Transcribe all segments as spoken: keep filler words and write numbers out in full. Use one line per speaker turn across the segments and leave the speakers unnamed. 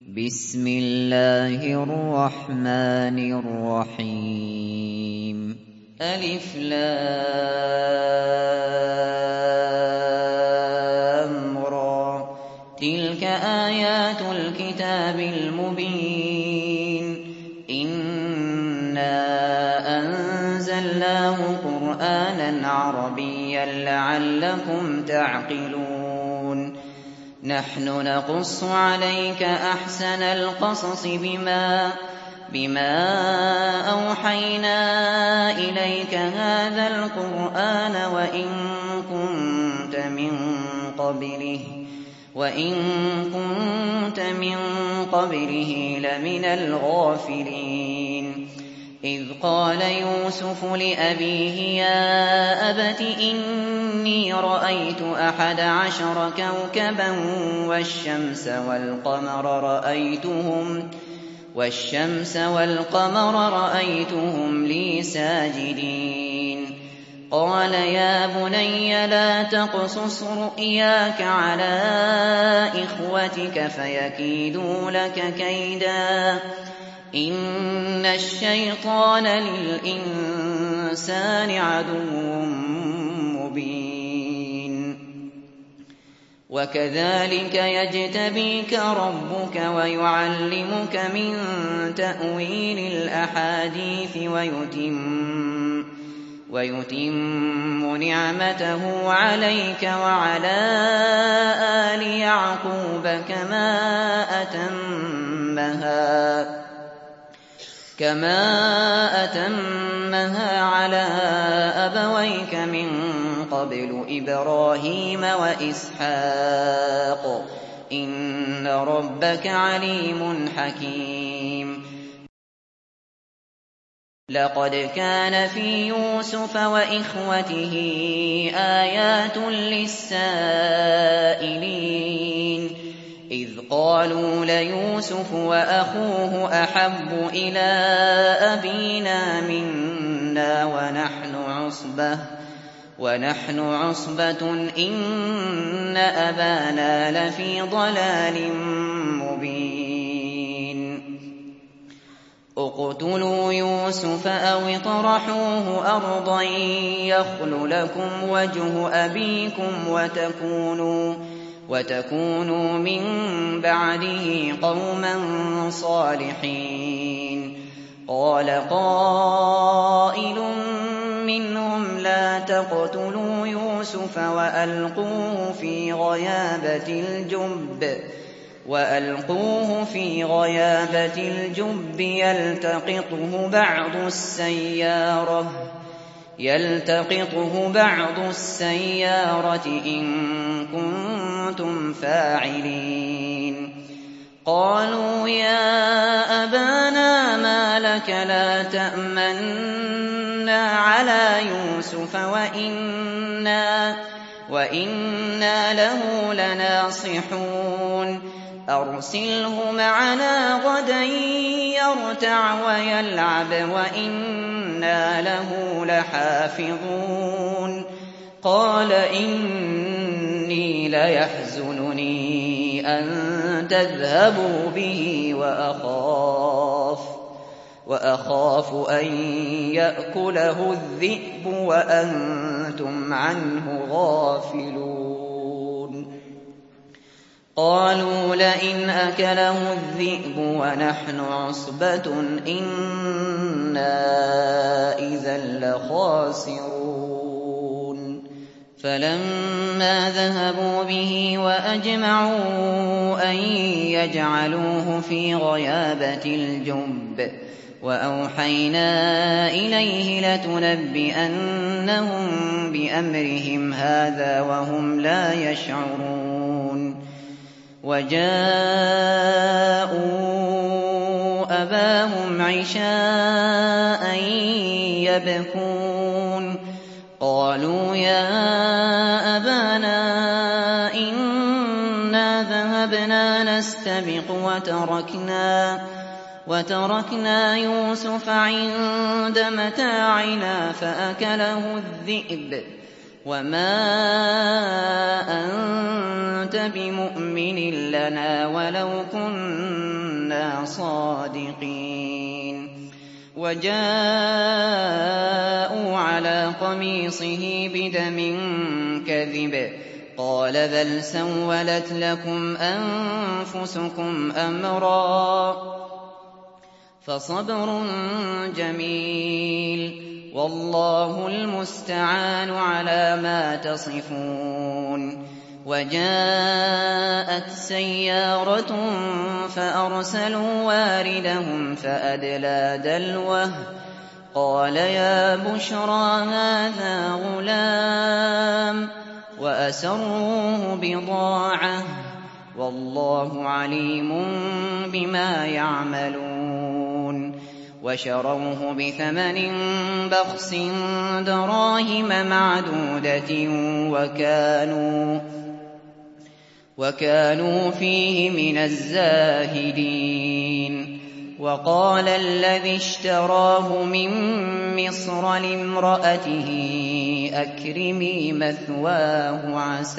بسم الله الرحمن الرحيم ألف لام را تلك آيات الكتاب المبين إنا أنزلناه قرآنا عربيا لعلكم تعقلون نحن نقص عليك أحسن القصص بما بما أوحينا إليك هذا القرآن وإن كنت من قبله وإن كنت من قبله لمن الغافلين إذ قال يوسف لأبيه يا أبت إني رأيت أحد عشر كوكبا والشمس والقمر رأيتهم والشمس والقمر رأيتهم لي ساجدين قال يا بني لا تقصص رؤياك على إخوتك فيكيدوا لك كيدا إن الشيطان للإنسان عدو مبين وكذلك يجتبيك ربك ويعلمك من تأويل الأحاديث ويتم ويتم نعمته عليك وعلى آل يعقوب كما أتمها كما أتمها على أبويك من قبل إبراهيم وإسحاق إن ربك عليم حكيم لقد كان في يوسف وإخوته آيات للسائلين إذ قالوا ليوسف وأخوه أحب إلى أبينا منا ونحن عصبة ونحن عصبة إن أبانا لفي ضلال مبين اقتلوا يوسف أو اطرحوه أرضا يخل لكم وجه أبيكم وتكونوا وتكونوا من بعده قوما صالحين قال قائل منهم لا تقتلوا يوسف وألقوه في غيابة الجب وألقوه في غيابة الجب يلتقطه بعض السيارة يلتقطه بعض السيارة إن كنتم فاعلين قالوا يا أبانا ما لك لا تأمنا على يوسف وإنا وإنا له لناصحون أرسله معنا غدا يرتع ويلعب وإنا له لحافظون قال إني ليحزنني أن تذهبوا به وأخاف وأخاف أن يأكله الذئب وأنتم عنه غافلون قالوا لئن أكله الذئب ونحن عصبة إنا إذا لخاسرون فلما ذهبوا به وأجمعوا أن يجعلوه في غيابة الجب وأوحينا إليه لتنبئنهم بأمرهم هذا وهم لا يشعرون وجاءوا أباهم عشاء يبكون قالوا يا أبانا إنا ذهبنا نستبق وتركنا وتركنا يوسف عند متاعنا فأكله الذئب وَمَا أَنتَ بِمُؤْمِنٍ لَّنَا وَلَوْ كُنَّا صَادِقِينَ وَجَاءُوا عَلَىٰ قَمِيصِهِ بِدَمٍ كَذِبٍ قَالَ بَلْ سَوَّلَتْ لَكُمْ أَنفُسُكُمْ أَمْرًا ۖ فَصَبْرٌ جَمِيلٌ وَاللَّهُ الْمُسْتَعَانُ عَلَىٰ مَا تَصِفُونَ وَجَاءَتْ سَيَّارَةٌ فَأَرْسَلُوا وَارِدَهُمْ فَأَدْلَىٰ دَلْوَهُ قَالَ يَا بُشْرَىٰ هَٰذَا غُلَامٌ وَأَسَرُّوهُ بِضَاعَةً ۚ وَاللَّهُ عَلِيمٌ بِمَا يَعْمَلُونَ وَشَرَوْهُ بِثَمَنٍ بَخْسٍ دَرَاهِمَ مَعْدُودَةٍ وَكَانُوا وَكَانُوا فِيهِ مِنَ الزَّاهِدِينَ وَقَالَ الَّذِي اشْتَرَاهُ مِن مِّصْرَ لِامْرَأَتِهِ أَكْرِمِي مَثْوَاهُ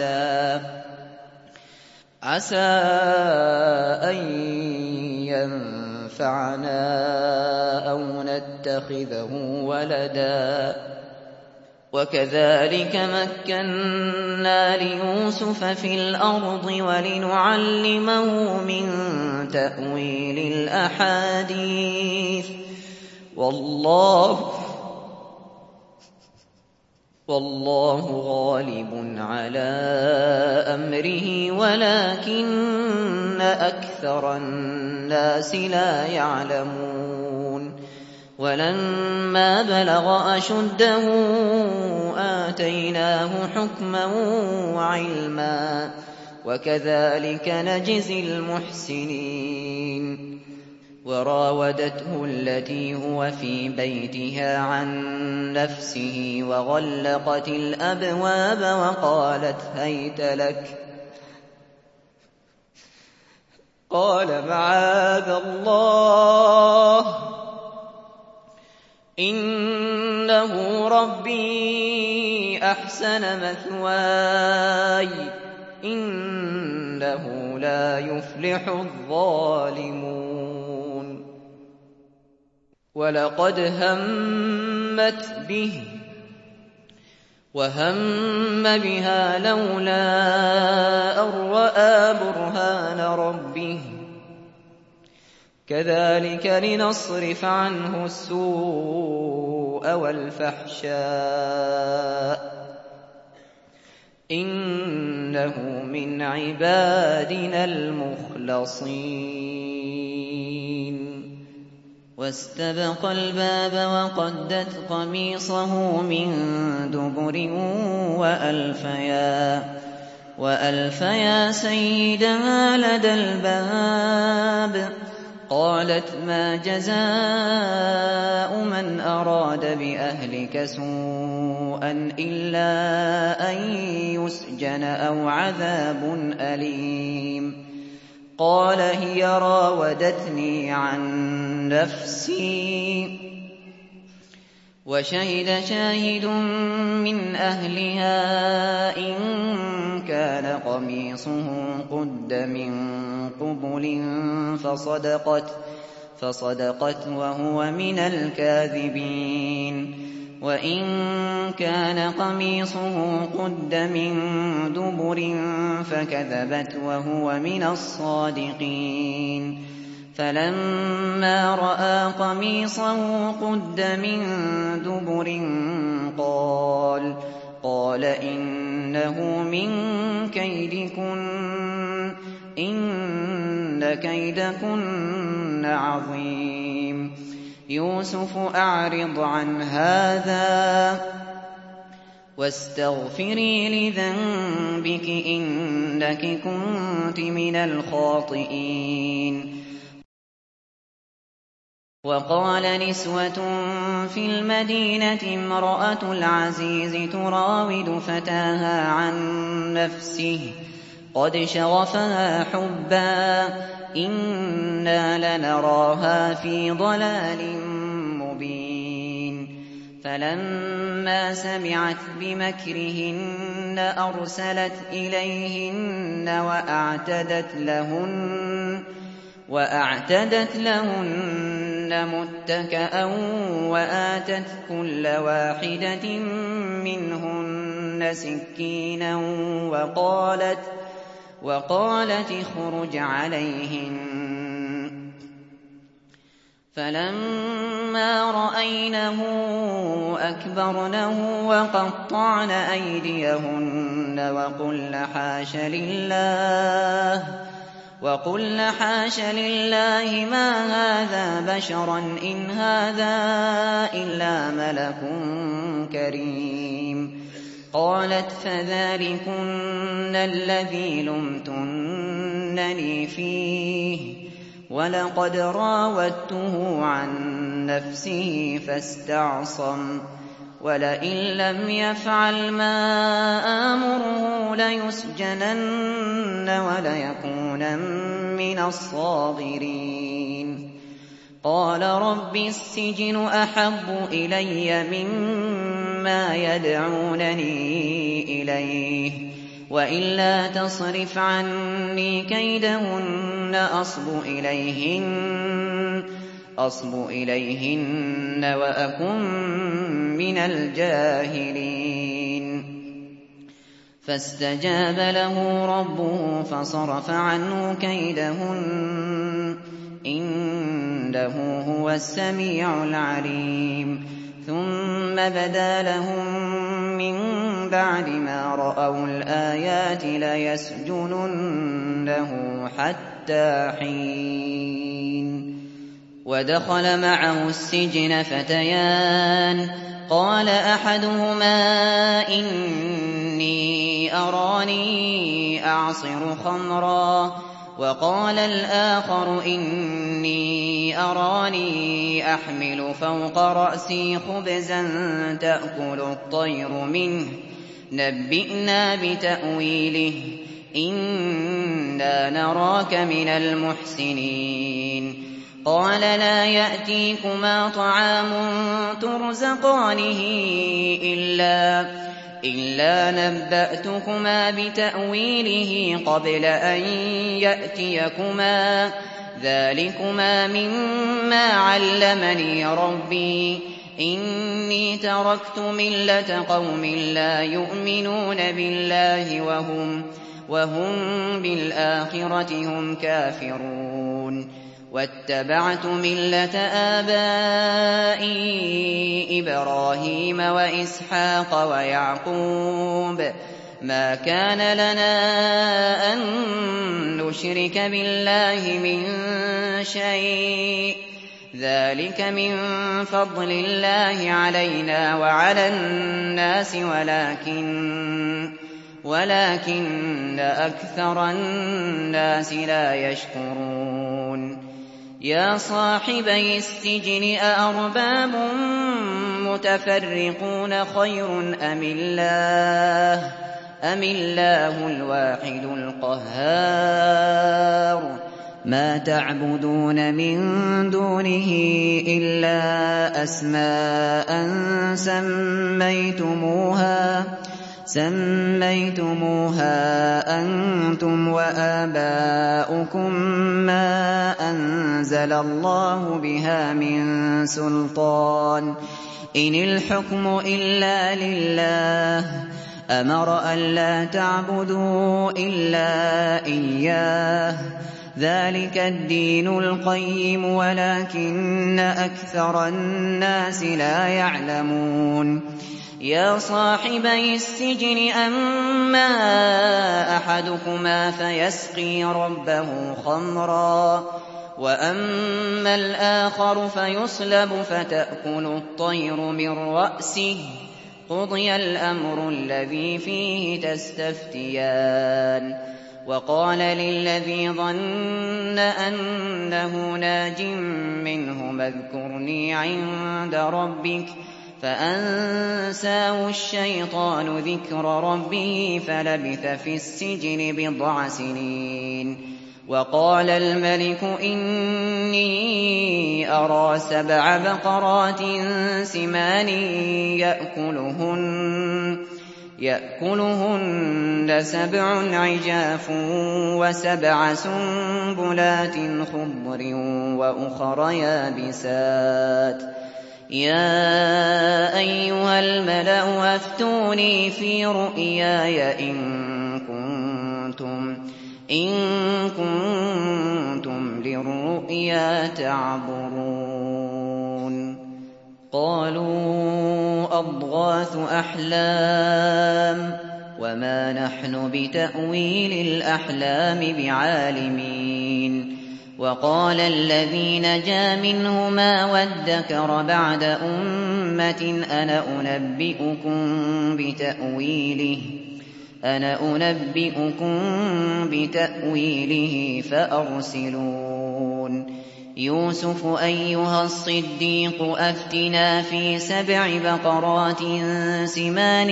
عَسَىٰ أَن يَنفَعَنَا أَوْ نَتَّخِذَهُ وَلَدًا ۚ وَكَذَٰلِكَ مَكَّنَّا لِيُوسُفَ فِي الْأَرْضِ وَلِنُعَلِّمَهُ مِن تَأْوِيلِ الْأَحَادِيثِ ۚ وَاللَّهُ وَاللَّهُ غَالِبٌ عَلَىٰ أَمْرِهِ وَلَٰكِنَّ أَكْثَرَ النَّاسِ لَا يَعْلَمُونَ وَلَمَّا بَلَغَ أَشُدَّهُ آتَيْنَاهُ حُكْمًا وَعِلْمًا ۚ وَكَذَٰلِكَ نَجْزِي الْمُحْسِنِينَ وَرَاوَدَتْهُ الَّتِي هُوَ فِي بَيْتِهَا عَن نَّفْسِهِ وَغَلَّقَتِ الْأَبْوَابَ وَقَالَتْ هَيْتَ لَكَ ۚ قَالَ مَعَاذَ اللَّهِ ۖ إِنَّهُ رَبِّي أَحْسَنَ مَثْوَايَ ۖ إِنَّهُ لَا يُفْلِحُ الظَّالِمُونَ وَلَقَدْ هَمَّتْ بِهِ وَهَمَّ بِهَا لَوْلَا أَن رَّأَىٰ بُرْهَانَ رَبِّهِ ۚ كَذَٰلِكَ لِنَصْرِفَ عَنْهُ السُّوءَ وَالْفَحْشَاءَ ۚ إِنَّهُ مِنْ عِبَادِنَا الْمُخْلَصِينَ وَاسْتَبَقَ الْبَابَ وَقَدَّتْ قَمِيصَهُ مِن دُبُرٍ وَأَلْفَيَا سَيِّدَهَا لَدَى الْبَابِ قَالَتْ مَا جَزَاءُ مَنْ أَرَادَ بِأَهْلِكَ سُوءًا إِلَّا أَن يُسْجَنَ أَوْ عَذَابٌ أَلِيمٌ قَالَ هِيَ رَاوَدَتْنِي عَن نَّفْسِي ۚ وَشَهِدَ شَاهِدٌ مِّنْ أَهْلِهَا إِن كَانَ قَمِيصُهُ قُدَّ مِن قُبُلٍ فَصَدَقَتْ وَهُوَ مِنَ الْكَاذِبِينَ وَإِن كَانَ قَمِيصُهُ قُدَّ مِن دُبُرٍ فَكَذَبَتْ وَهُوَ مِنَ الصَّادِقِينَ فَلَمَّا رَأَىٰ قَمِيصَهُ قُدَّ مِن دُبُرٍ قَالَ إِنَّهُ مِن كَيْدِكُنَّ ۖ إِنَّ كَيْدَكُنَّ عَظِيمٌ يُوسُفُ أَعْرِضْ عَنْ هَٰذَا وَاسْتَغْفِرِي لِذَنبِكِ إِنَّكِ كُنتِ مِنَ الْخَاطِئِينَ وَقَالَ نِسْوَةٌ فِي الْمَدِينَةِ امْرَأَتُ الْعَزِيزِ تُرَاوِدُ فَتَاهَا عَن نَّفْسِهِ قَدْ شَغَفَهَا حُبًّا إِنَّا لَنَرَاهَا فِي ضَلَالٍ مُّبِينٍ فلما سمعت بمكرهن أرسلت إليهن وأعتدت لهن, وأعتدت لهن متكأ وآتت كل واحدة منهن سكينا وقالت, وقالت اخرج عليهن. فلما رأينه أكبرنه وقطعن أيديهن وقلن حاش لله وقلن حاش لله ما هذا بشرا إن هذا إلا ملك كريم. قالت فذلكن الذي لمتنني فيه ولقد راودته عن نفسه فاستعصم ولئن لم يفعل ما آمره ليسجنن وليكونن من الصاغرين. قال رب السجن أحب إلي مما يدعونني إليه وإلا تصرف عني كيدهن أصب إليهن, أصب إليهن وأكن من الجاهلين. فاستجاب له ربه فصرف عنه كيدهن إنه هو السميع العليم. ثم بدا لهم من بعد ما رأوا الآيات ليسجننه حتى حين. ودخل معه السجن فتيان قال أحدهما إني أراني أعصر خمرا وقال الآخر إني أراني أحمل فوق رأسي خبزا تأكل الطير منه نبئنا بتأويله إنا نراك من المحسنين. قال لا يأتيكما طعام ترزقانه إلا, إلا نبأتكما بتأويله قبل أن يأتيكما ذلكما مما علمني ربي إني تركت ملة قوم لا يؤمنون بالله وهم, وهم بالآخرة هم كافرون واتبعت ملة آبائي إبراهيم وإسحاق ويعقوب ما كان لنا أن نشرك بالله من شيء ذلك من فضل الله علينا وعلى الناس ولكن ولكن أكثر الناس لا يشكرون. يا صاحبي السجن أأرباب متفرقون خير أم الله أم الله الواحد القهار. ما تعبدون من دونه إلا أسماء سميتموها سميتموها أنتم وآباؤكم ما أنزل الله بها من سلطان إن الحكم إلا لله أمر ألا تعبدوا إلا إياه ذلك الدين القيم ولكن أكثر الناس لا يعلمون. يا صاحبي السجن أما أحدكما فيسقي ربه خمرا وأما الآخر فيصلب فتأكل الطير من رأسه قضي الأمر الذي فيه تستفتيان. وقال للذي ظن أنه ناج منه اذكرني عند ربك فأنساه الشيطان ذكر ربه فلبث في السجن بضع سنين وقال الملك إني أرى سبع بقرات سمان يأكلهن, يأكلهن سبع عجاف وسبع سنبلات خضر وأخر يابسات يا أيها الملأ أفتوني في رؤياي إن كنتم إن كنتم للرؤيا تعبرون. قالوا أضغاث أحلام وما نحن بتأويل الأحلام بعالمين. وقال الذي نجا منهما وادكر بعد أمة أنا أنبئكم بتأويله أنا أنبئكم بتأويله فأرسلون. يوسف أيها الصديق أفتنا في سبع بقرات سمان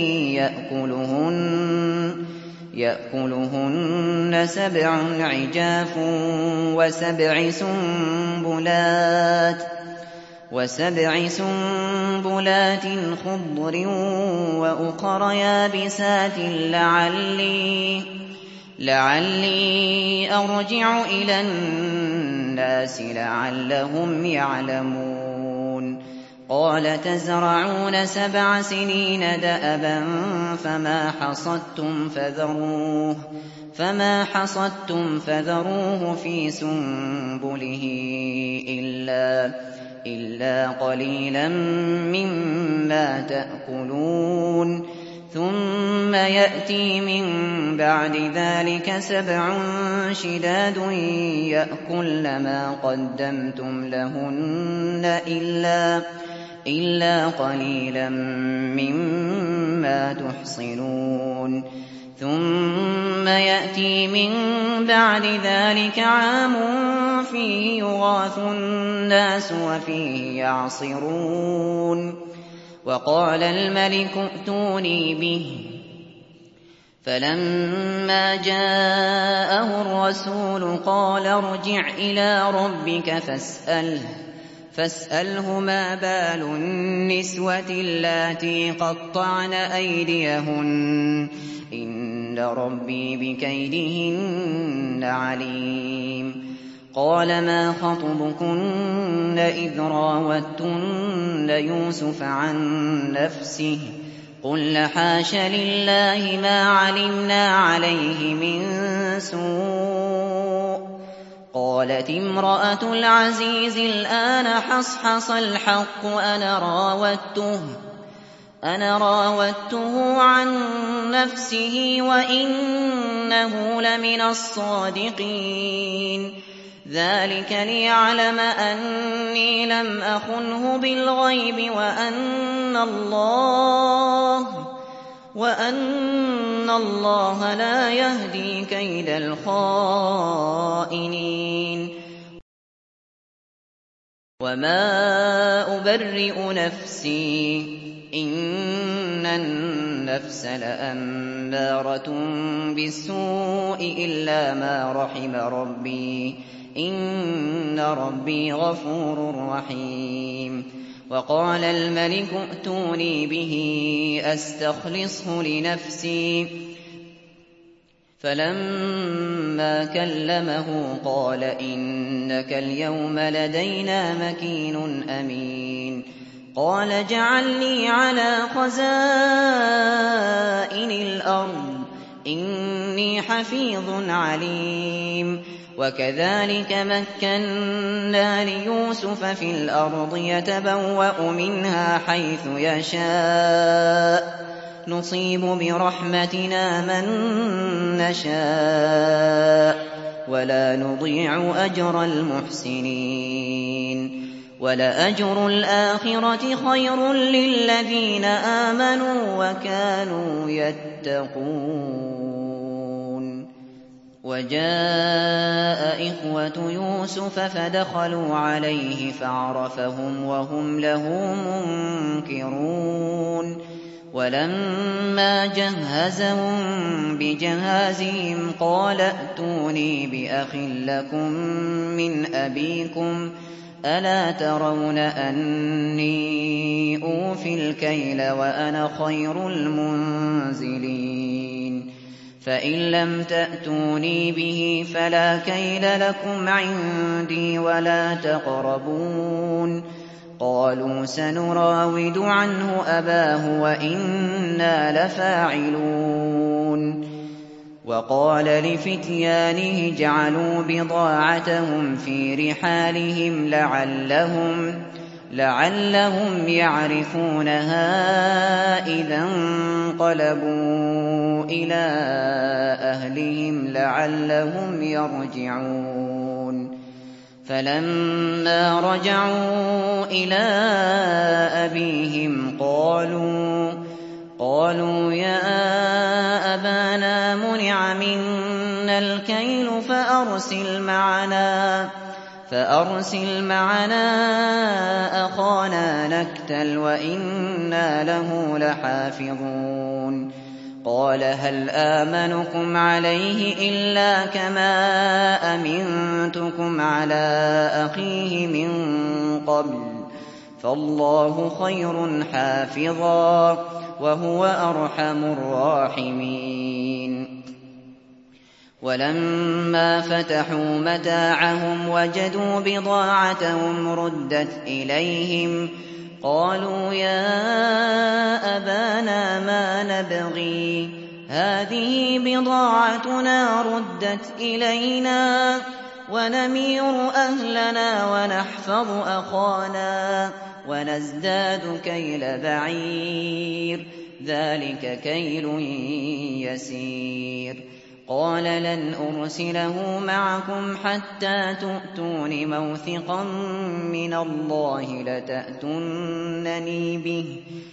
يأكلهن يأكلهن سبع عجاف وسبع سنبلات وسبع سنبلات خضر وأخر يابسات لعلي لعلي أرجع إلى الناس لعلهم يعلمون. قال تزرعون سبع سنين دأبا فما حصدتم فذروه فما حصدتم فذروه في سنبله إلا إلا قليلا مما تأكلون. ثم يأتي من بعد ذلك سبع شداد يأكل ما قدمتم لهن إلا إلا قليلا مما تحصنون. ثم يأتي من بعد ذلك عام فيه يغاث الناس وفيه يعصرون. وقال الملك ائتوني به فلما جاءه الرسول قال ارجع إلى ربك فاسأله فاسأله ما بال النسوة اللاتي قطعن أيديهن إن ربي بكيدهن عليم. قال ما خطبكن إذ راوتن يوسف عن نفسه قلن حاش لله ما علمنا عليه من سوء. قالت امرأة العزيز الآن حصحص الحق أنا راودته أنا راودته عن نفسه وإنه لمن الصادقين. ذلك ليعلم أني لم أخنه بالغيب وأن الله وأن الله لا يهدي كيد الخائنين. وما أبرئ نفسي إن النفس لأمارة بالسوء إلا ما رحم ربي إن ربي غفور رحيم. وقال الملك ائتوني به أستخلصه لنفسي فلما كلمه قال إنك اليوم لدينا مكين أمين. قال اجعلني على خزائن الأرض إني حفيظ عليم. وكذلك مكنا ليوسف في الأرض يتبوأ منها حيث يشاء نصيب برحمتنا من نشاء ولا نضيع أجر المحسنين. ولأجر الآخرة خير للذين آمنوا وكانوا يتقون. وجاء إخوة يوسف فدخلوا عليه فعرفهم وهم له منكرون. ولما جهزهم بجهازهم قال ائتوني بأخ لكم من أبيكم ألا ترون أني أوفي الكيل وأنا خير المنزلين فإن لم تأتوني به فلا كيل لكم عندي ولا تقربون قالوا سنراود عنه أباه وإنا لفاعلون وقال لفتيانه اجعلوا بضاعتهم في رحالهم لعلهم لعلهم يعرفونها إذا انقلبوا إلى أهلهم لعلهم يرجعون فلما رجعوا إلى أبيهم قالوا قالوا يا أبانا منع منا الكيل فأرسل معنا فأرسل معنا أخانا نكتل وإنا له لحافظون قال هل آمنكم عليه إلا كما أمنتكم على أخيه من قبل فالله خير حافظا وهو أرحم الراحمين ولما فتحوا متاعهم وجدوا بضاعتهم ردت إليهم قالوا يا أبانا ما نبغي هذه بضاعتنا ردت إلينا ونمير أهلنا ونحفظ أخانا ونزداد كيل بعير ذلك كيل يسير قال لن أرسله معكم حتى تؤتون موثقا من الله لتأتونني به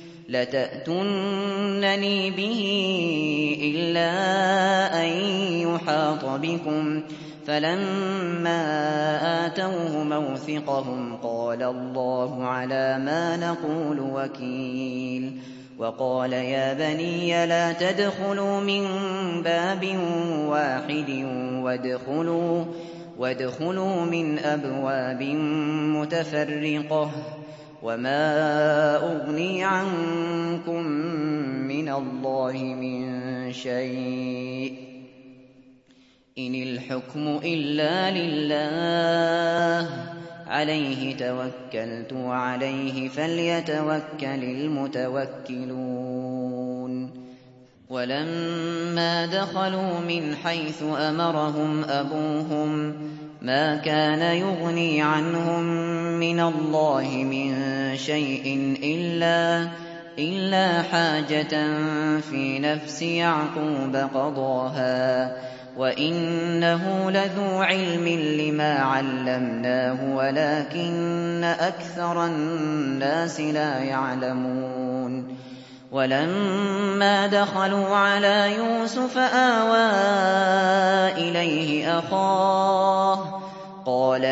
لتأتونني به إلا أن يحاط بكم فلما آتوه موثقهم قال الله على ما نقول وكيل وقال يا بني لا تدخلوا من باب واحد وادخلوا, وادخلوا من أبواب متفرقة وما أغني عنكم من الله من شيء إن الحكم إلا لله عليه توكلت وعليه فليتوكل المتوكلون ولما دخلوا من حيث أمرهم أبوهم ما كان يغني عنهم من الله من شيء إلا, إلا حاجة في نفس يعقوب قضاها وإنه لذو علم لما علمناه ولكن أكثر الناس لا يعلمون ولما دخلوا على يوسف آوى إليه أخاه قال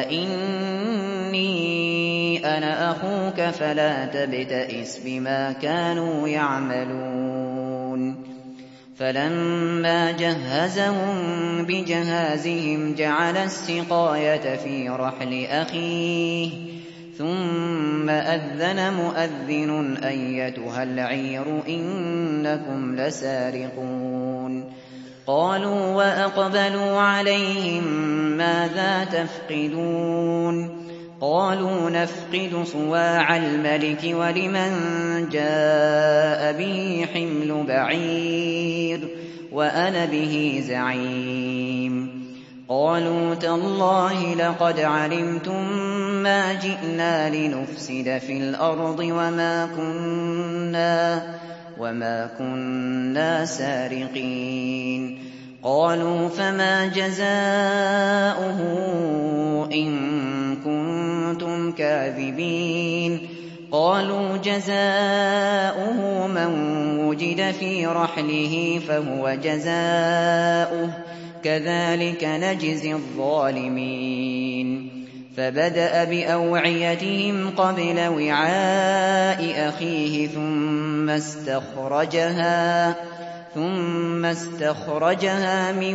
إني أنا أخوك فلا تبتئس بما كانوا يعملون فلما جهزهم بجهازهم جعل السقاية في رحل أخيه ثم أذن مؤذن أيتها العير إنكم لسارقون قالوا وأقبلوا عليهم ماذا تفقدون قالوا نفقد صواع الملك ولمن جاء به حمل بعير وأنا به زعيم قالوا تالله لقد علمتم ما جئنا لنفسد في الأرض وما كنا, وما كنا سارقين قالوا فما جزاؤه إن كنتم كاذبين قالوا جزاؤه من وجد في رحله فهو جزاؤه كذلك نجزي الظالمين فبدأ بأوعيتهم قبل وعاء أخيه ثم استخرجها ثم استخرجها من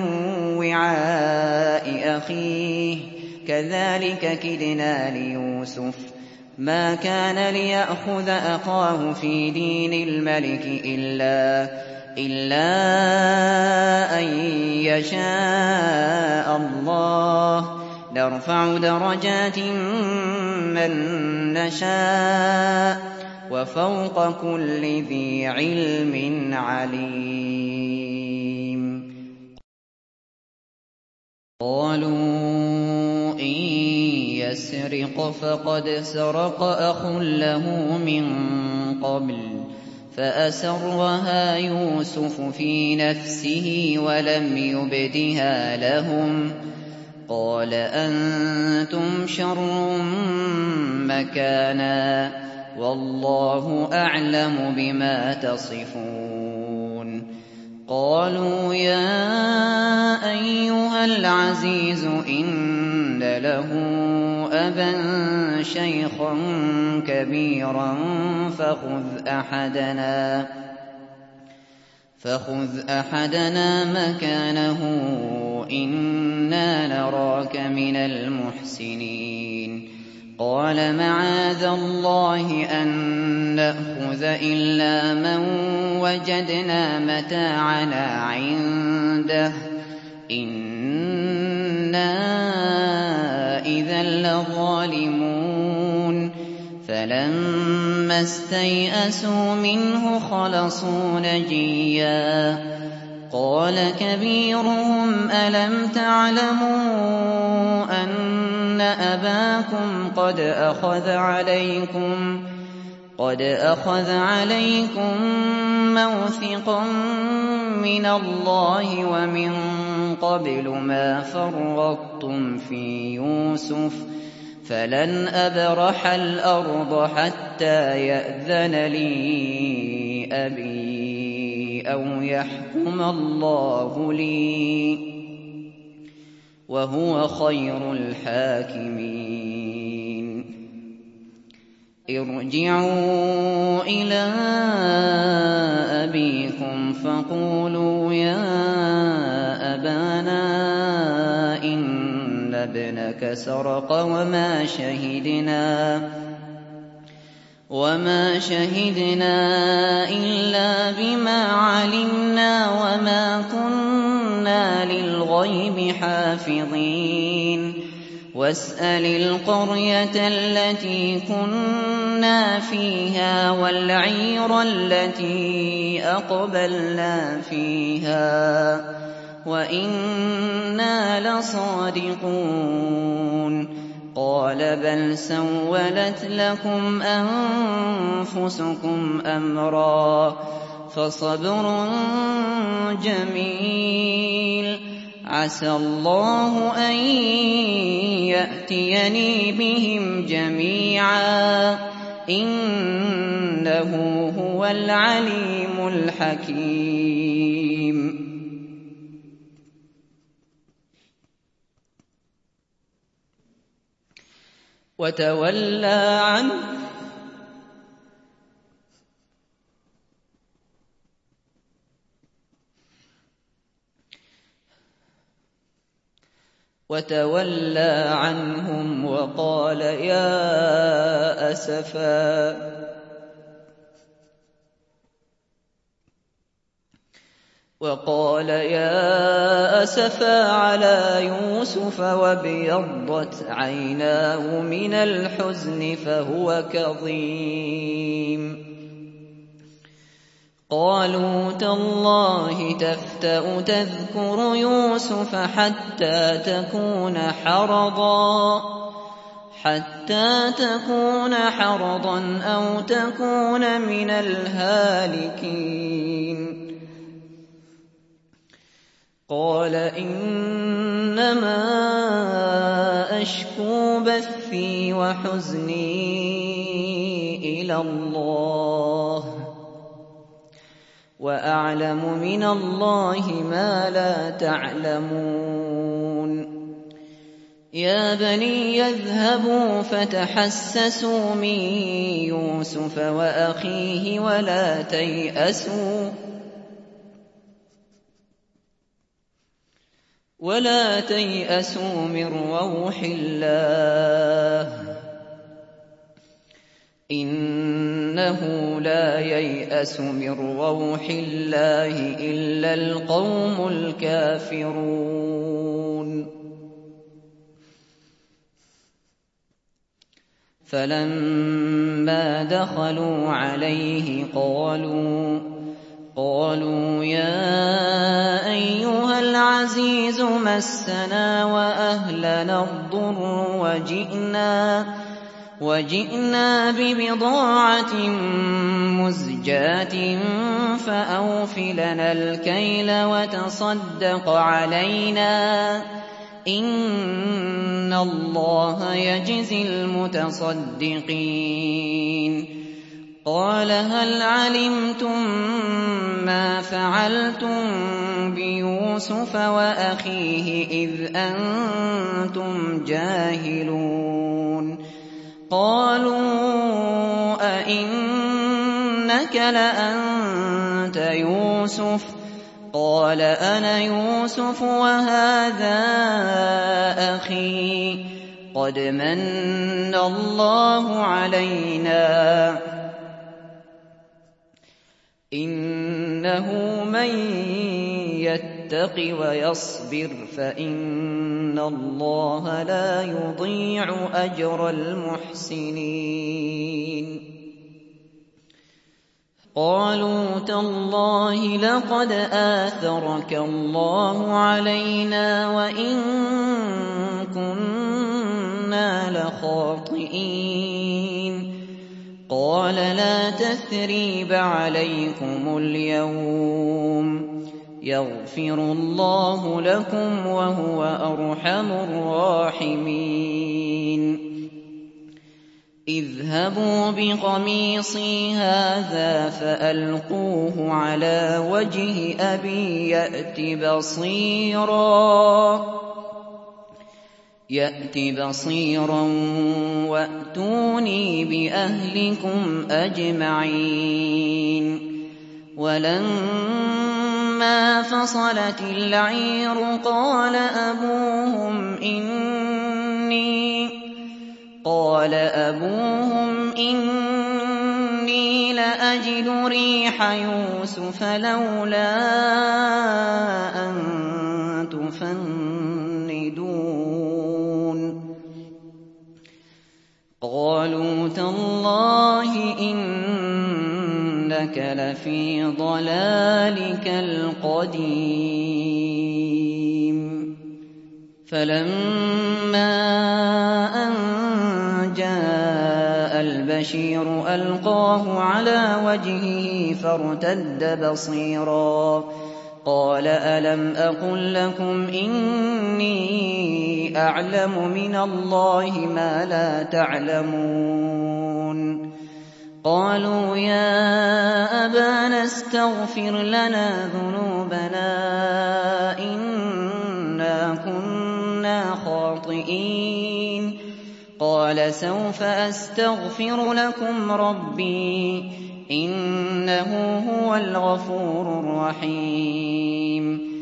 وعاء أخيه كذلك كدنا ليوسف ما كان ليأخذ أخاه في دين الملك إلا إلا أن يشاء الله نرفع درجات من نشاء وفوق كل ذي علم عليم. قالوا إن يسرق فقد سرق أخ له من قبل فأسرها يوسف في نفسه ولم يبدها لهم قال أنتم شر مكانا والله أعلم بما تصفون. قالوا يا أيها العزيز إن له أبا شيخا كبيرا فخذ أحدنا فخذ أحدنا مكانه إنا نراك من المحسنين. قال معاذ الله أن نأخذ إلا من وجدنا متاعنا عنده إنا إذا لظالمون. فلما استيئسوا منه خلصوا نجيا قال كبيرهم ألم تعلموا أن أباكم قد أخذ عليكم قد أخذ عليكم موثقا من الله ومن قبل ما فرطتم في يوسف فلن أبرح الأرض حتى يأذن لي أبي أو يحكم الله لي وهو خير الحاكمين. ارجعوا إلى أبيكم فقولوا يا أبانا إن ابنك سرق وما شهدنا وما شهدنا إلا بما علمنا وما كنا للغيب حافظين. واسأل القرية التي كنا فيها والعير التي أقبلنا فيها وإنا لصادقون. قال بل سولت لكم أنفسكم أمرا فصبر جميل عسى الله أن يأتيني بهم جميعا إنه هو العليم الحكيم. وتولى عنه وتولى عنهم وقال يا أسفا وقال يا أسفا على يوسف وابيضت عيناه من الحزن فهو كظيم. قالوا تالله تفتأ تذكر يوسف حتى تكون حرضا حتى تكون حرضا أو تكون من الهالكين. قال إنما أشكو بثي وحزني إلى الله وأعلم من الله ما لا تعلمون. يا بني اذهبوا فتحسسوا من يوسف وأخيه ولا تيأسوا ولا تيأسوا من روح الله إنه لا ييأس من روح الله إلا القوم الكافرون فلما دخلوا عليه قالوا قالوا يا أيها العزيز مسنا وأهلنا الضر وجئنا وجئنا ببضاعة مزجاة فأوف لنا الكيل وتصدق علينا إن الله يجزي المتصدقين قال هل علمتم ما فعلتم بيوسف وأخيه إذ أنتم جاهلون قالوا أئنك لأنت يوسف قال أنا يوسف وهذا أخي قد من الله علينا إنه من يتق ويصبر فإن الله لا يضيع أجر المحسنين قالوا تالله لقد آثرك الله علينا وإن كنا لخاطئين قال لا تثريب عليكم اليوم يغفر الله لكم وهو أرحم الراحمين اذهبوا بقميصي هذا فألقوه على وجه أبي يأت بصيرا يأت بصيرا وأتوني بأهلكم أجمعين ولما فصلت العير قال أبوهم إني قال أبوهم إني لأجد ريح يوسف لولا أن تفندون قالوا تالله إنك لفي ضلالك القديم فلما أن جاء البشير ألقاه على وجهه فارتد بصيرا قال ألم أقل لكم إني أعلم من الله ما لا تعلمون قالوا يا أبانا استغفر لنا ذنوبنا إنا كنا خاطئين قال سوف أستغفر لكم ربي إنه هو الغفور الرحيم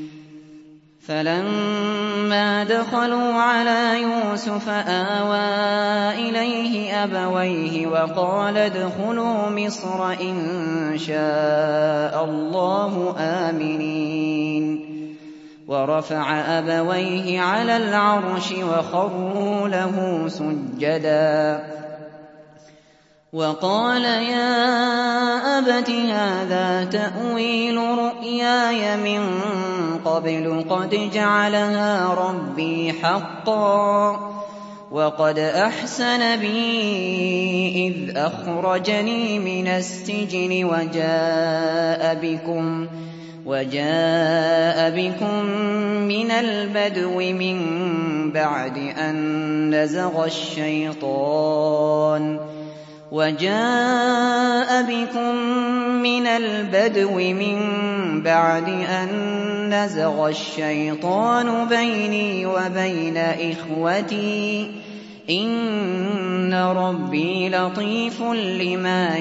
فلما دخلوا على يوسف آوى إليه أبويه وقال ادخلوا مصر إن شاء الله آمنين ورفع أبويه على العرش وخروا له سجدا وقال يا أبت هذا تأويل رؤياي من قبل قد جعلها ربي حقا وقد أحسن بي إذ أخرجني من السجن وجاء بكم وجاء بكم من البدو من بعد أن نزغ الشيطان وجاء بكم من البدو من بعد أن نزغ الشيطان بيني وبين إخوتي إن ربي لطيف لما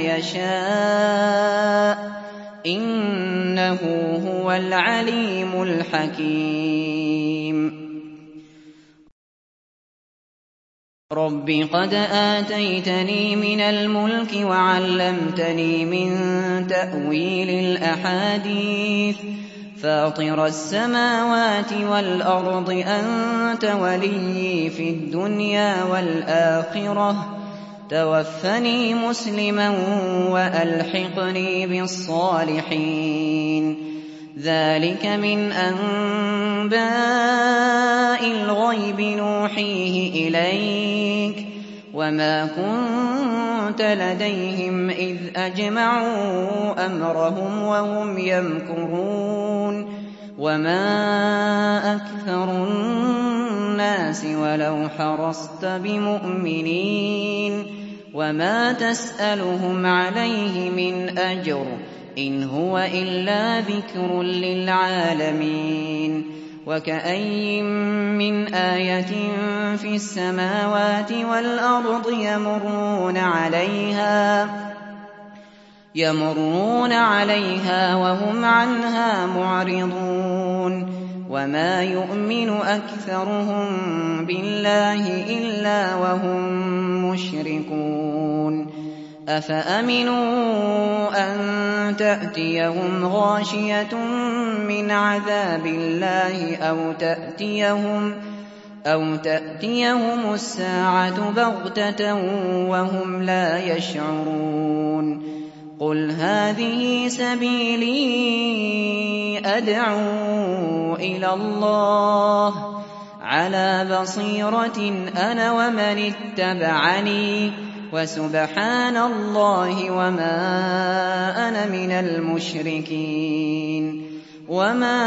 يشاء إنه هو العليم الحكيم رب قد آتيتني من الملك وعلمتني من تأويل الأحاديث فاطر السماوات والأرض أنت وليي في الدنيا والآخرة توفني مسلما وألحقني بالصالحين ذلك من أنباء الغيب نوحيه إليك وما كنت لديهم إذ أجمعوا أمرهم وهم يمكرون وما أكثر الناس ولو حرصت بمؤمنين وما تسألهم عليه من أجر إن هو إلا ذكر للعالمين وكأي من آية في السماوات والأرض يمرون عليها يمرون عليها وهم عنها معرضون وما يؤمن أكثرهم بالله إلا وهم مشركون أفأمنوا أن تأتيهم غاشية من عذاب الله أو تأتيهم أو تأتيهم الساعة بغتة وهم لا يشعرون قل هذه سبيلي أدعو إلى الله على بصيرة أنا ومن اتبعني وسبحان الله وما أنا من المشركين وما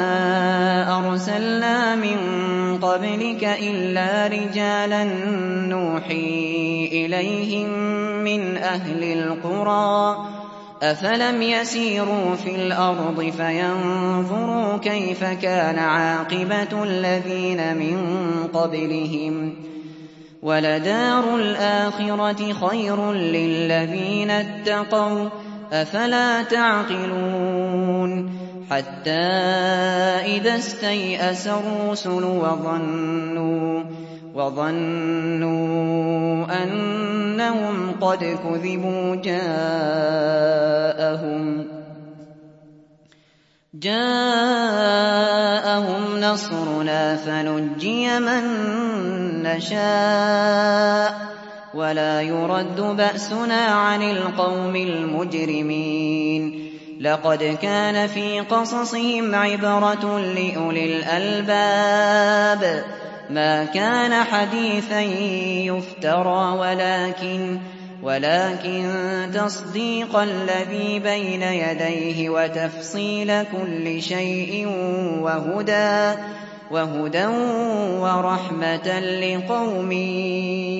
أرسلنا من قبلك إلا رجالا نوحي إليهم من أهل القرى أفلم يسيروا في الأرض فينظروا كيف كان عاقبة الذين من قبلهم ولدار الآخرة خير للذين اتقوا أفلا تعقلون حتى إذا استيأس الرسل وظنوا وظنوا أنهم قد كذبوا جاءهم جاءهم نصرنا فنجي من نشاء ولا يرد بأسنا عن القوم المجرمين لقد كان في قصصهم عبرة لأولي الألباب ما كان حديثا يفترى ولكن ولكن تصديق الذي بين يديه وتفصيل كل شيء وهدى وهدى ورحمة لقوم